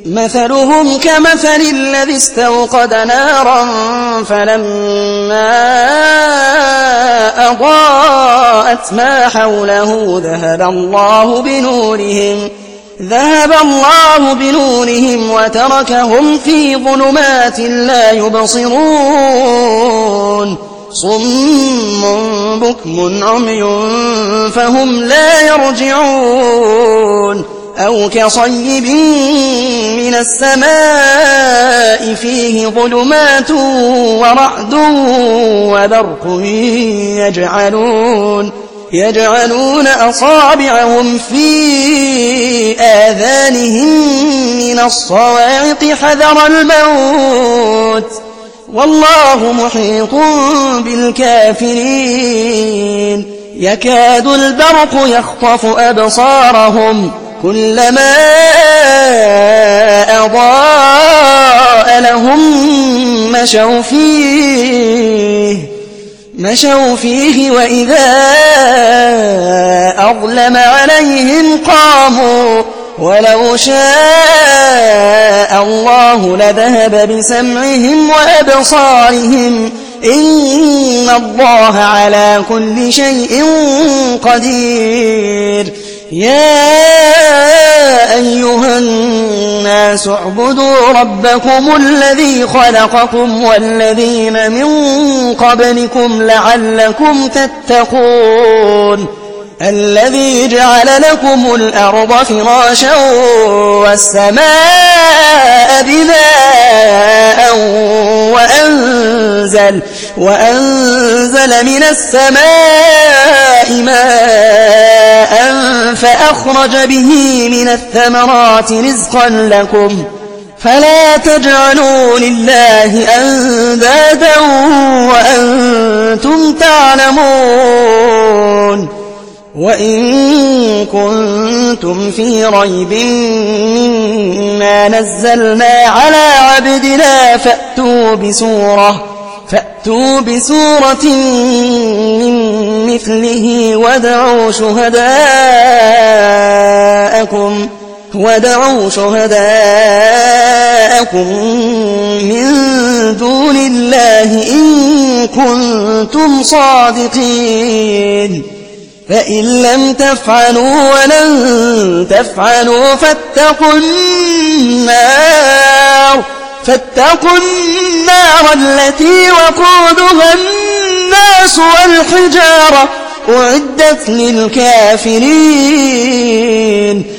مثلهم كمثل الذي استوقد نارا فلما أضاءت ما حوله ذهب الله بنورهم وتركهم في ظلمات لا يبصرون صم بكم عمي فهم لا يرجعون أو كصيب من السماء فيه ظلمات ورعد وبرق يجعلون أصابعهم في آذانهم من الصواعق حذر الموت والله محيط بالكافرين يكاد البرق يخطف أبصارهم كلما أضاء لهم مشوا فيه وإذا أظلم عليهم قاموا ولو شاء الله لذهب بسمعهم وأبصارهم إن الله على كل شيء قدير يا أيها الناس اعبدوا ربكم الذي خلقكم والذين من قبلكم لعلكم تتقون الذي جعل لكم الأرض فراشا والسماء بناء وأنزل من السماء ماء فأخرج به من الثمرات رزقا لكم فلا تجعلوا لله أندادا وأنتم تعلمون وإن كنتم في ريب مما نزلنا على عبدنا فأتوا بسورة من مثله وادعوا شهداءكم من دون الله إن كنتم صادقين فإن لم تفعلوا ولن تفعلوا فاتقوا النار التي وقودها الناس والحجارة أعدت للكافرين